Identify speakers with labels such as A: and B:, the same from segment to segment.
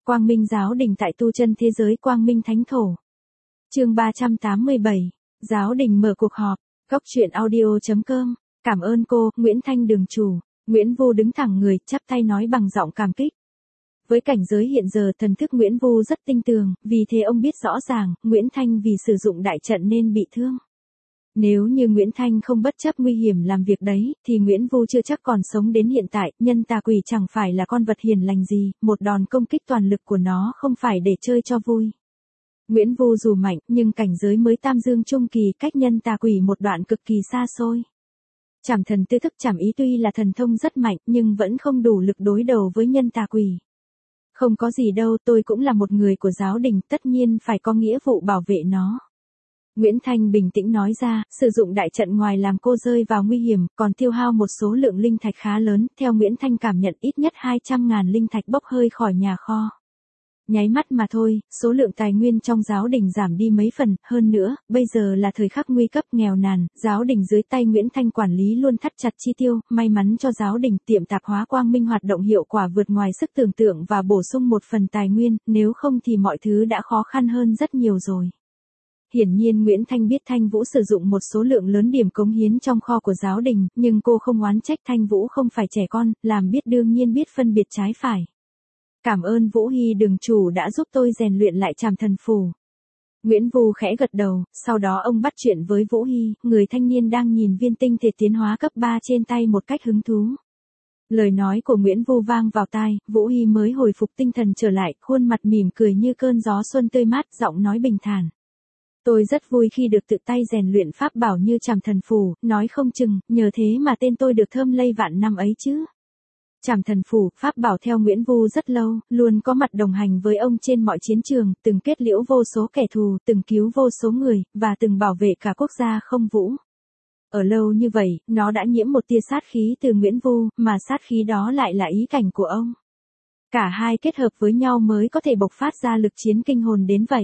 A: Quang Minh giáo đình tại tu chân thế giới Quang Minh Thánh Thổ. Chương 387. Giáo đình mở cuộc họp. Góc truyện audio.com. Cảm ơn cô, Nguyễn Thanh đường chủ. Nguyễn Vu đứng thẳng người, chắp tay nói bằng giọng cảm kích. Với cảnh giới hiện giờ thần thức Nguyễn Vu rất tinh tường, vì thế ông biết rõ ràng, Nguyễn Thanh vì sử dụng đại trận nên bị thương. Nếu như Nguyễn Thanh không bất chấp nguy hiểm làm việc đấy, thì Nguyễn Vu chưa chắc còn sống đến hiện tại, nhân tà quỷ chẳng phải là con vật hiền lành gì, một đòn công kích toàn lực của nó không phải để chơi cho vui. Nguyễn Vu dù mạnh, nhưng cảnh giới mới tam dương trung kỳ cách nhân tà quỷ một đoạn cực kỳ xa xôi. Trảm thần tư thức trảm ý tuy là thần thông rất mạnh, nhưng vẫn không đủ lực đối đầu với nhân tà quỷ. Không có gì đâu, tôi cũng là một người của giáo đình, tất nhiên phải có nghĩa vụ bảo vệ nó. Nguyễn Thanh bình tĩnh nói ra, sử dụng đại trận ngoài làm cô rơi vào nguy hiểm, còn tiêu hao một số lượng linh thạch khá lớn, theo Nguyễn Thanh cảm nhận ít nhất 200.000 linh thạch bốc hơi khỏi nhà kho. Nháy mắt mà thôi, số lượng tài nguyên trong giáo đình giảm đi mấy phần, hơn nữa, bây giờ là thời khắc nguy cấp nghèo nàn, giáo đình dưới tay Nguyễn Thanh quản lý luôn thắt chặt chi tiêu, may mắn cho giáo đình tiệm tạp hóa Quang Minh hoạt động hiệu quả vượt ngoài sức tưởng tượng và bổ sung một phần tài nguyên, nếu không thì mọi thứ đã khó khăn hơn rất nhiều rồi. Hiển nhiên Nguyễn Thanh biết Thanh Vũ sử dụng một số lượng lớn điểm cống hiến trong kho của giáo đình, nhưng cô không oán trách Thanh Vũ không phải trẻ con, làm biết đương nhiên biết phân biệt trái phải. Cảm ơn Vũ Hy đường chủ đã giúp tôi rèn luyện lại trảm thần phù. Nguyễn Vu khẽ gật đầu, sau đó ông bắt chuyện với Vũ Hy, người thanh niên đang nhìn viên tinh thể tiến hóa cấp 3 trên tay một cách hứng thú. Lời nói của Nguyễn Vu vang vào tai, Vũ Hy mới hồi phục tinh thần trở lại, khuôn mặt mỉm cười như cơn gió xuân tươi mát, giọng nói bình thản. Tôi rất vui khi được tự tay rèn luyện pháp bảo như trảm thần phù, nói không chừng, nhờ thế mà tên tôi được thơm lây vạn năm ấy chứ. Trảm thần phù, pháp bảo theo Nguyễn Vu rất lâu, luôn có mặt đồng hành với ông trên mọi chiến trường, từng kết liễu vô số kẻ thù, từng cứu vô số người, và từng bảo vệ cả quốc gia không vũ. Ở lâu như vậy, nó đã nhiễm một tia sát khí từ Nguyễn Vu, mà sát khí đó lại là ý cảnh của ông. Cả hai kết hợp với nhau mới có thể bộc phát ra lực chiến kinh hồn đến vậy.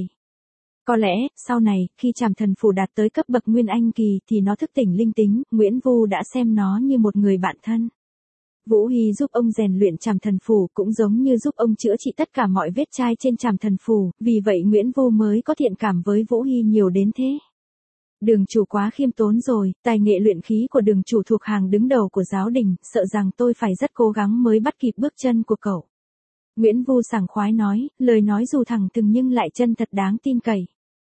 A: Có lẽ, sau này, khi trảm thần phù đạt tới cấp bậc Nguyên Anh kỳ thì nó thức tỉnh linh tính, Nguyễn Vu đã xem nó như một người bạn thân. Vũ Hy giúp ông rèn luyện trảm thần phù cũng giống như giúp ông chữa trị tất cả mọi vết chai trên trảm thần phù, vì vậy Nguyễn Vu mới có thiện cảm với Vũ Hy nhiều đến thế. Đường chủ quá khiêm tốn rồi, tài nghệ luyện khí của đường chủ thuộc hàng đứng đầu của giáo đình, sợ rằng tôi phải rất cố gắng mới bắt kịp bước chân của cậu. Nguyễn Vu sảng khoái nói, lời nói dù thẳng thừng nhưng lại chân thật đáng tin cậy.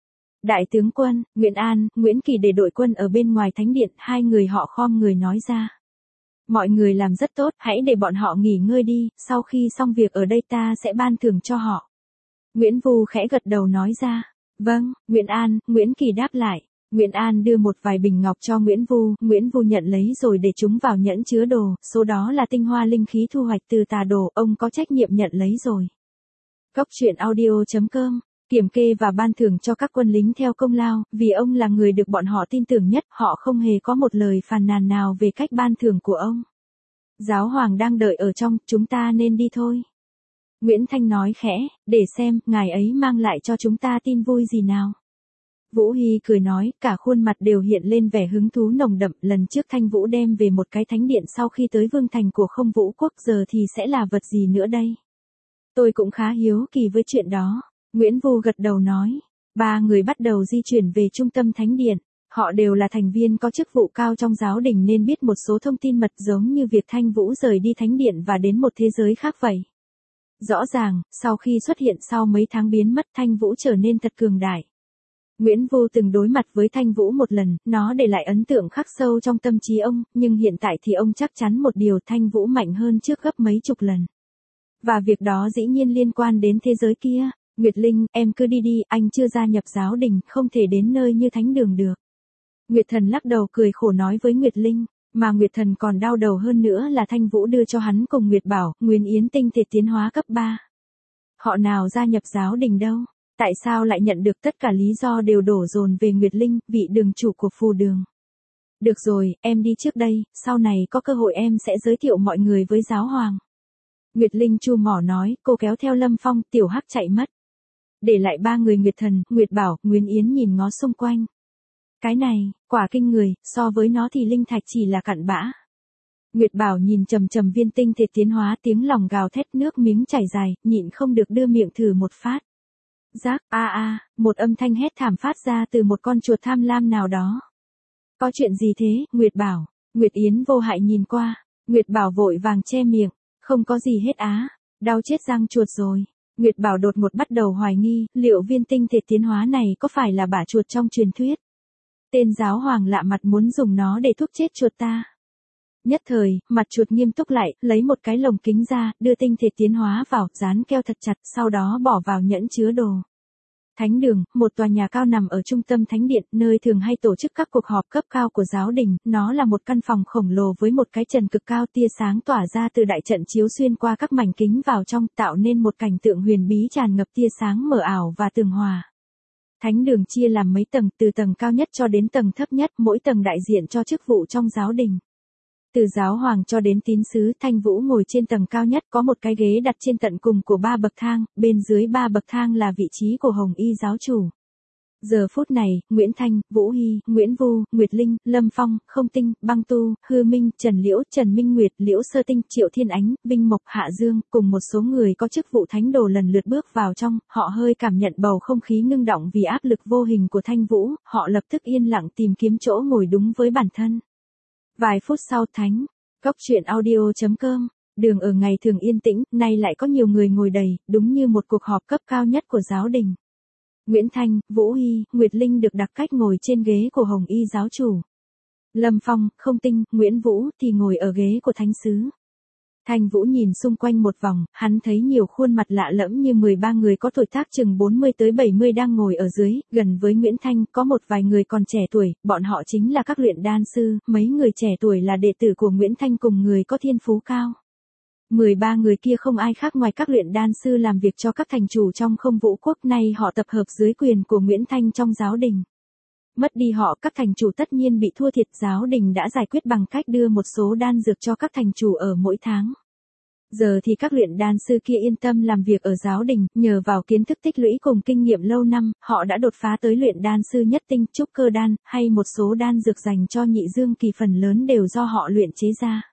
A: Đại tướng quân, Nguyễn An, Nguyễn Kỳ để đội quân ở bên ngoài thánh điện, hai người họ khom người nói ra. Mọi người làm rất tốt, hãy để bọn họ nghỉ ngơi đi, sau khi xong việc ở đây ta sẽ ban thưởng cho họ. Nguyễn Vu khẽ gật đầu nói ra. Vâng, Nguyễn An, Nguyễn Kỳ đáp lại. Nguyễn An đưa một vài bình ngọc cho Nguyễn Vu nhận lấy rồi để chúng vào nhẫn chứa đồ, số đó là tinh hoa linh khí thu hoạch từ tà đồ, ông có trách nhiệm nhận lấy rồi. Góc truyện audio.com. Kiểm kê và ban thưởng cho các quân lính theo công lao, vì ông là người được bọn họ tin tưởng nhất, họ không hề có một lời phàn nàn nào về cách ban thưởng của ông. Giáo hoàng đang đợi ở trong, chúng ta nên đi thôi. Nguyễn Thanh nói khẽ, để xem, ngài ấy mang lại cho chúng ta tin vui gì nào. Vũ Hy cười nói, cả khuôn mặt đều hiện lên vẻ hứng thú nồng đậm, lần trước Thanh Vũ đem về một cái thánh điện sau khi tới vương thành của Không Vũ quốc, giờ thì sẽ là vật gì nữa đây? Tôi cũng khá hiếu kỳ với chuyện đó. Nguyễn Vu gật đầu nói. Ba người bắt đầu di chuyển về trung tâm thánh điện. Họ đều là thành viên có chức vụ cao trong giáo đình nên biết một số thông tin mật giống như việc Thanh Vũ rời đi thánh điện và đến một thế giới khác vậy. Rõ ràng, sau khi xuất hiện sau mấy tháng biến mất Thanh Vũ trở nên thật cường đại. Nguyễn Vu từng đối mặt với Thanh Vũ một lần, nó để lại ấn tượng khắc sâu trong tâm trí ông, nhưng hiện tại thì ông chắc chắn một điều, Thanh Vũ mạnh hơn trước gấp mấy chục lần. Và việc đó dĩ nhiên liên quan đến thế giới kia. Nguyệt Linh, em cứ đi đi, anh chưa gia nhập giáo đình, không thể đến nơi như thánh đường được. Nguyệt Thần lắc đầu cười khổ nói với Nguyệt Linh, mà Nguyệt Thần còn đau đầu hơn nữa là Thanh Vũ đưa cho hắn cùng Nguyệt Bảo, Nguyên Yến tinh thể tiến hóa cấp 3. Họ nào gia nhập giáo đình đâu, tại sao lại nhận được tất cả lý do đều đổ dồn về Nguyệt Linh, vị đường chủ của phù đường. Được rồi, em đi trước đây, sau này có cơ hội em sẽ giới thiệu mọi người với giáo hoàng. Nguyệt Linh chu mỏ nói, cô kéo theo Lâm Phong, Tiểu Hắc chạy mất. Để lại ba người Nguyệt Thần, Nguyệt Bảo, Nguyên Yến nhìn ngó xung quanh. Cái này, quả kinh người, so với nó thì linh thạch chỉ là cặn bã. Nguyệt Bảo nhìn chầm chầm viên tinh thể tiến hóa tiếng lòng gào thét nước miếng chảy dài, nhịn không được đưa miệng thử một phát. Rác, một âm thanh hét thảm phát ra từ một con chuột tham lam nào đó. Có chuyện gì thế, Nguyệt Bảo? Nguyệt Yến vô hại nhìn qua. Nguyệt Bảo vội vàng che miệng. Không có gì hết á. Đau chết răng chuột rồi. Nguyệt Bảo đột ngột bắt đầu hoài nghi, liệu viên tinh thể tiến hóa này có phải là bả chuột trong truyền thuyết? Tên giáo hoàng lạ mặt muốn dùng nó để thuốc chết chuột ta. Nhất thời, mặt chuột nghiêm túc lại, lấy một cái lồng kính ra, đưa tinh thể tiến hóa vào, dán keo thật chặt, sau đó bỏ vào nhẫn chứa đồ. Thánh đường, một tòa nhà cao nằm ở trung tâm thánh điện, nơi thường hay tổ chức các cuộc họp cấp cao của giáo đình, nó là một căn phòng khổng lồ với một cái trần cực cao, tia sáng tỏa ra từ đại trận chiếu xuyên qua các mảnh kính vào trong, tạo nên một cảnh tượng huyền bí tràn ngập tia sáng mờ ảo và tường hòa. Thánh đường chia làm mấy tầng, từ tầng cao nhất cho đến tầng thấp nhất, mỗi tầng đại diện cho chức vụ trong giáo đình. Từ giáo hoàng cho đến tín sứ, Thanh Vũ ngồi trên tầng cao nhất, có một cái ghế đặt trên tận cùng của 3 bậc thang, bên dưới 3 bậc thang là vị trí của Hồng Y giáo chủ. Giờ phút này, Nguyễn Thanh, Vũ Hy, Nguyễn Vu, Nguyệt Linh, Lâm Phong, Không Tinh, Băng Tu, Hư Minh, Trần Liễu, Trần Minh Nguyệt, Liễu Sơ Tinh, Triệu Thiên Ánh, Vinh Mộc, Hạ Dương, cùng một số người có chức vụ thánh đồ lần lượt bước vào trong, họ hơi cảm nhận bầu không khí ngưng động vì áp lực vô hình của Thanh Vũ, họ lập tức yên lặng tìm kiếm chỗ ngồi đúng với bản thân. Vài phút sau Góc truyện audio.com, đường ở ngày thường yên tĩnh, nay lại có nhiều người ngồi đầy, đúng như một cuộc họp cấp cao nhất của giáo đình. Nguyễn Thanh, Vũ Hy, Nguyệt Linh được đặt cách ngồi trên ghế của Hồng Y giáo chủ. Lâm Phong, Không Tinh, Nguyễn Vũ thì ngồi ở ghế của thánh sứ. Thanh Vũ nhìn xung quanh một vòng, hắn thấy nhiều khuôn mặt lạ lẫm như 13 người có tuổi tác chừng 40 tới 70 đang ngồi ở dưới, gần với Nguyễn Thanh, có một vài người còn trẻ tuổi, bọn họ chính là các luyện đan sư, mấy người trẻ tuổi là đệ tử của Nguyễn Thanh cùng người có thiên phú cao. 13 người kia không ai khác ngoài các luyện đan sư làm việc cho các thành chủ trong Không Vũ quốc, nay họ tập hợp dưới quyền của Nguyễn Thanh trong giáo đình. Mất đi họ, các thành chủ tất nhiên bị thua thiệt, giáo đình đã giải quyết bằng cách đưa một số đan dược cho các thành chủ ở mỗi tháng. Giờ thì các luyện đan sư kia yên tâm làm việc ở giáo đình, nhờ vào kiến thức tích lũy cùng kinh nghiệm lâu năm, họ đã đột phá tới luyện đan sư nhất tinh, trúc cơ đan, hay một số đan dược dành cho nhị dương kỳ phần lớn đều do họ luyện chế ra.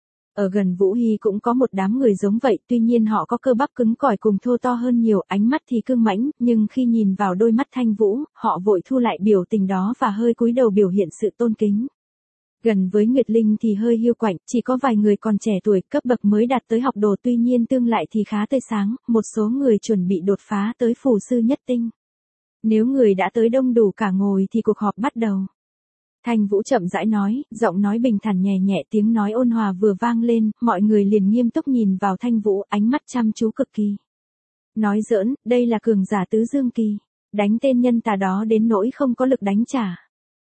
A: Ở gần Vũ Hy cũng có một đám người giống vậy, tuy nhiên họ có cơ bắp cứng cỏi cùng thô to hơn nhiều, ánh mắt thì cương mãnh, nhưng khi nhìn vào đôi mắt Thanh Vũ, họ vội thu lại biểu tình đó và hơi cúi đầu biểu hiện sự tôn kính. Gần với Nguyệt Linh thì hơi hiu quạnh, chỉ có vài người còn trẻ tuổi, cấp bậc mới đạt tới học đồ, tuy nhiên tương lại thì khá tươi sáng, một số người chuẩn bị đột phá tới phù sư nhất tinh. Nếu người đã tới đông đủ cả ngồi thì cuộc họp bắt đầu. Thanh Vũ chậm rãi nói, giọng nói bình thản nhẹ nhẹ, tiếng nói ôn hòa vừa vang lên, mọi người liền nghiêm túc nhìn vào Thanh Vũ, ánh mắt chăm chú cực kỳ. Nói giỡn, đây là cường giả tứ dương kỳ, đánh tên nhân tà đó đến nỗi không có lực đánh trả.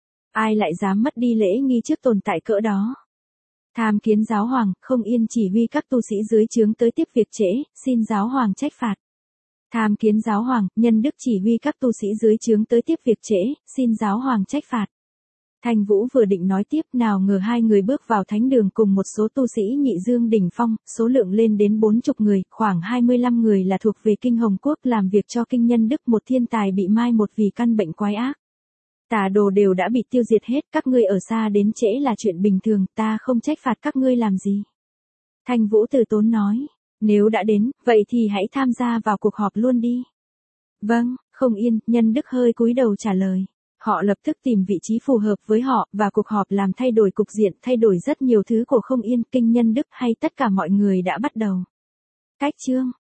A: Ai lại dám mất đi lễ nghi trước tồn tại cỡ đó. Tham kiến giáo hoàng, Không Yên chỉ huy các tu sĩ dưới trướng tới tiếp việc trễ, xin giáo hoàng trách phạt. Tham kiến giáo hoàng, Nhân Đức chỉ huy các tu sĩ dưới trướng tới tiếp việc trễ, xin giáo hoàng trách phạt. Thanh Vũ vừa định nói tiếp, nào ngờ hai người bước vào thánh đường cùng một số tu sĩ nhị dương đỉnh phong, số lượng lên đến 40 người, khoảng 25 người là thuộc về Kinh Hồng Quốc làm việc cho Kinh Nhân Đức, một thiên tài bị mai một vì căn bệnh quái ác. Tà đồ đều đã bị tiêu diệt hết, các ngươi ở xa đến trễ là chuyện bình thường, ta không trách phạt các ngươi làm gì. Thanh Vũ từ tốn nói, nếu đã đến, vậy thì hãy tham gia vào cuộc họp luôn đi. Vâng, Không Yên, Nhân Đức hơi cúi đầu trả lời. Họ lập tức tìm vị trí phù hợp với họ, và cuộc họp làm thay đổi cục diện, thay đổi rất nhiều thứ của Không Yên, Kinh Nhân Đức hay tất cả mọi người đã bắt đầu. Cách chương